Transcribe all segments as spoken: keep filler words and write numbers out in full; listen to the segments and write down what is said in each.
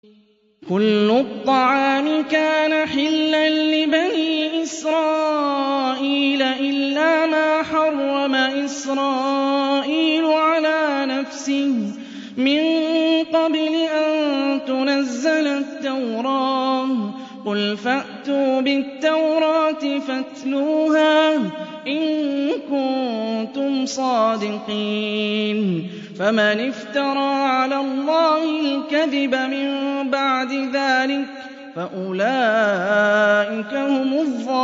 كُلُّ الطَّعَامِ كَانَ حِلًّا لِّبَنِي إِسْرَائِيلَ إِلَّا مَا حَرَّمَ إِسْرَائِيلُ عَلَىٰ نَفْسِهِ مِن قَبْلِ أَن تُنَزَّلَ التَّوْرَاةُ ۗ قُلْ فَأْتُوا بِالتَّوْرَاةِ فَاتْلُوهَا إِن كُنتُمْ صَادِقِينَ فَمَنِ افْتَرَىٰ عَلَى اللَّهِ الْكَذِبَ مِن بَعْدِ ذَٰلِكَ فَأُولَٰئِكَ هُمُ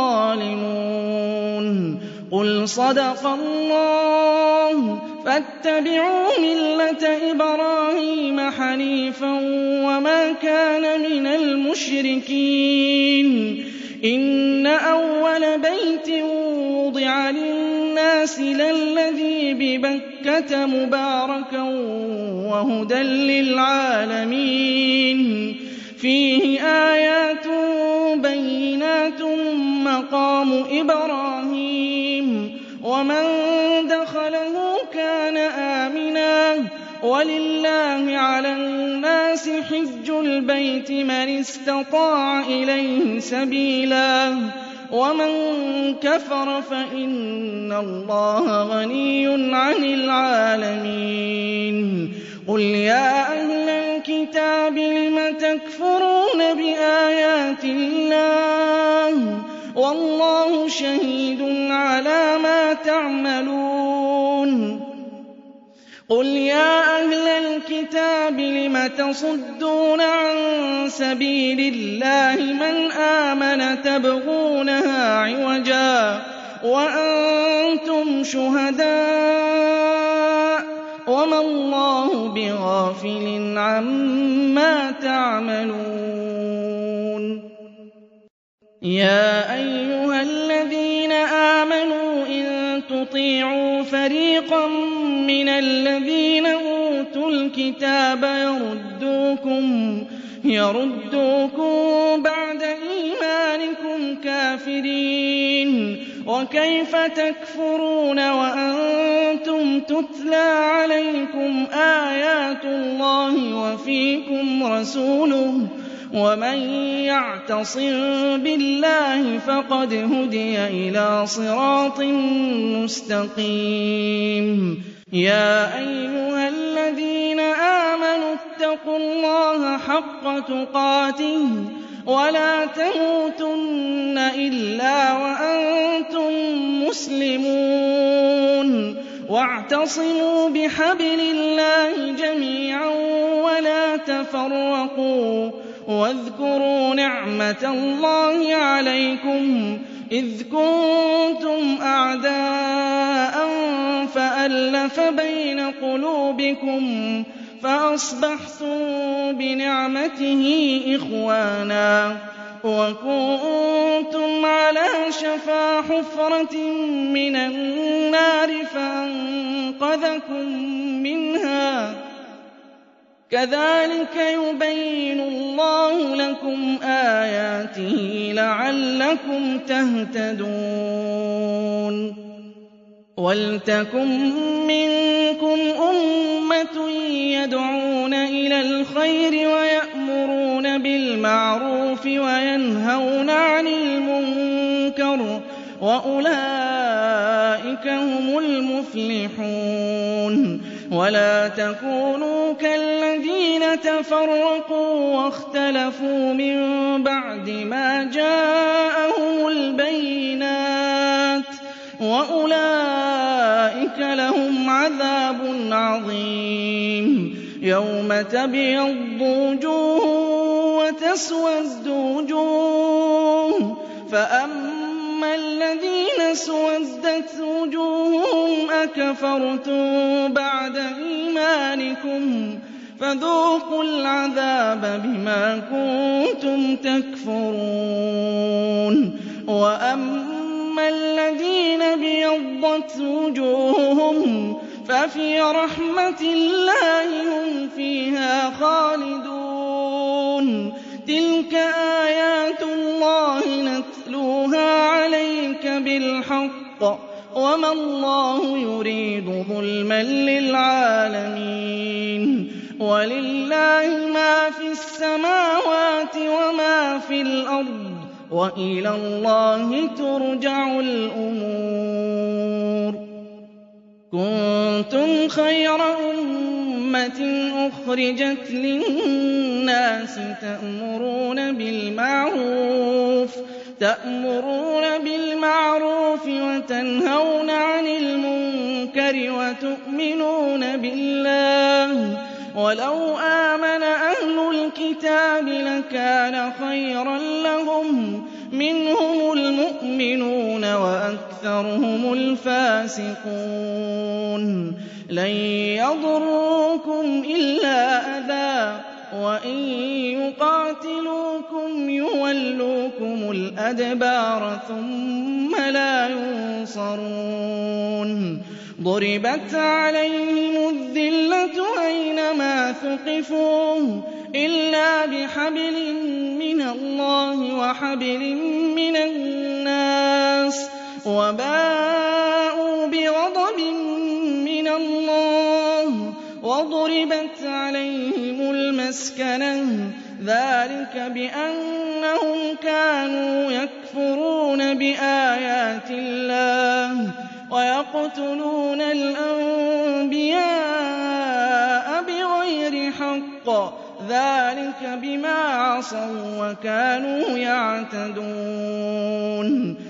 الظَّالِمُونَ قُلْ صَدَقَ اللَّهُ فَاتَّبِعُوا مِلَّةَ إِبْرَاهِيمَ حَنِيفًا وَمَا كَانَ مِنَ الْمُشْرِكِينَ إِنَّ أَوَّلَ بَيْتٍ وُضِعَ لِلنَّاسِ لَلَّذِي بِبَكَّةَ مُبَارَكًا وَهُدًى لِّلْعَالَمِينَ فِيهِ آيَاتٌ بَيِّنَاتٌ مَّقَامُ إِبْرَاهِيمَ وَمَن دَخَلَهُ كَانَ آمِنًا ۗ وَلِلَّهِ عَلَى النَّاسِ حِجُّ الْبَيْتِ مَنِ اسْتَطَاعَ إِلَيْهِ سَبِيلًا ۚ وَمَن كَفَرَ فَإِنَّ اللَّهَ غَنِيٌّ عَنِ الْعَالَمِينَ قُلْ يَا أَهْلَ الْكِتَابِ لِمَ تَكْفُرُونَ بِآيَاتِ اللَّهِ وَاللَّهُ شَهِيدٌ عَلَىٰ مَا تَعْمَلُونَ قُلْ يَا أَهْلَ الْكِتَابِ لِمَ تَصُدُّونَ عَن سَبِيلِ اللَّهِ مَنْ آمَنَ تَبْغُونَهَا عِوَجًا وَأَنتُمْ شُهَدَاءُ وَمَا اللَّهُ بِغَافِلٍ عَمَّا تَعْمَلُونَ يَا أَيُّهَا الَّذِينَ آمَنُوا إِن تُطِيعُوا فَرِيقًا مِّنَ الَّذِينَ أُوتُوا الْكِتَابَ يَرُدُّوكُمْ يَرُدُّوكُم بَعْدَ إِيمَانِكُمْ كَافِرِينَ وَكَيْفَ تَكْفُرُونَ وَأَنتُمْ تُتْلَىٰ عَلَيْكُمْ آيَاتُ اللَّهِ وَفِيكُمْ رَسُولُهُ ۗ وَمَن يَعْتَصِم بِاللَّهِ فَقَدْ هُدِيَ إِلَىٰ صِرَاطٍ مُّسْتَقِيمٍ يَا أَيُّهَا الَّذِينَ آمَنُوا اتَّقُوا اللَّهَ حَقَّ تُقَاتِهِ وَلَا تَمُوتُنَّ إِلَّا وَأَنتُم مُّسْلِمُونَ وَاعْتَصِمُوا بِحَبْلِ اللَّهِ جَمِيعًا وَلَا تَفَرَّقُوا وَاذْكُرُوا نِعْمَةَ اللَّهِ عَلَيْكُمْ إِذْ كُنتُمْ أَعْدَاءً فَأَلَّفَ بَيْنَ قُلُوبِكُمْ فَأَصْبَحْتُم بِنِعْمَتِهِ إِخْوَانًا وَكُنتُمْ عَلَىٰ شَفَا حُفْرَةٍ مِّنَ النَّارِ فَأَنقَذَكُم مِّنْهَا ۗ كَذَٰلِكَ يُبَيِّنُ اللَّهُ لَكُمْ آيَاتِهِ لَعَلَّكُمْ تَهْتَدُونَ وَلْتَكُن مِّنكُمْ أُمَّةٌ يَدْعُونَ إِلَى الْخَيْرِ وَيَأْمُرُونَ بِالْمَعْرُوفِ وَيَنْهَوْنَ عَنِ الْمُنكَرِ ۚ وَأُولَٰئِكَ هُمُ الْمُفْلِحُونَ وَلَا تَكُونُوا كَالَّذِينَ تَفَرَّقُوا وَاخْتَلَفُوا مِن بَعْدِ مَا جَاءَهُمُ الْبَيِّنَاتُ ۚ وَأُولَٰئِكَ لَهُمْ عَذَابٌ عَظِيمٌ يَوْمَ تَبْيَضُّ وُجُوهٌ وَتَسْوَدُّ وُجُوهٌ ۚ فَأَمَّا الَّذِينَ اسْوَدَّتْ وُجُوهُهُمْ أَكَفَرْتُم بَعْدَ إِيمَانِكُمْ فَذُوقُوا الْعَذَابَ بِمَا كُنتُمْ تَكْفُرُونَ وَأَمَّا الَّذِينَ ابْيَضَّتْ وُجُوهُهُمْ فَفِي رَحْمَةِ اللَّهِ هُمْ فِيهَا خَالِدُونَ تِلْكَ آيَاتُ اللَّهِ نَتْلُوهَا عَلَيْكَ بِالْحَقِّ ۚ وَمَا اللَّهُ يُرِيدُ ظُلْمًا لِّلْعَالَمِينَ وَلِلَّهِ مَا فِي السَّمَاوَاتِ وَمَا فِي الْأَرْضِ ۚ وَإِلَى اللَّهِ تُرْجَعُ الْأُمُورُ كُنتُمْ خَيْرَ أُمَّةٍ أُخْرِجَتْ لِلنَّاسِ تَأْمُرُونَ بِالْمَعْرُوفِ تَأْمُرُونَ بِالْمَعْرُوفِ وَتَنْهَوْنَ عَنِ الْمُنكَرِ وَتُؤْمِنُونَ بِاللَّهِ ۚ وَلَوْ آمَنَ أَهْلُ الْكِتَابِ لَكَانَ خَيْرًا لَّهُم ۚ مِّنْهُمُ الْمُؤْمِنُونَ وَأَكْثَرُهُمُ الْفَاسِقُونَ لَن يَضُرُّوكُمْ إِلَّا أَذًى وَإِن يُقَاتِلُوكُمْ يُوَلُّوكُمُ الْأَدْبَارَ ثُمَّ لَا يُنصَرُونَ ضُرِبَتْ عَلَيْهِمُ الذِّلَّةُ أَيْنَمَا ثُقِفُوا إِلَّا بِحَبْلٍ مِّنَ اللَّهِ وَحَبْلٍ مِّنَ النَّاسِ وَبَاءُوا بِغَضَبٍ مِّنَ اللَّهِ وَضُرِبَتْ عَلَيْهِمُ الْمَسْكَنَةُ ۚ ذَٰلِكَ بِأَنَّهُمْ كَانُوا يَكْفُرُونَ بِآيَاتِ اللَّهِ وَيَقْتُلُونَ الْأَنبِيَاءَ بِغَيْرِ حَقٍّ ۚ ذَٰلِكَ بِمَا عَصَوا وَّكَانُوا يَعْتَدُونَ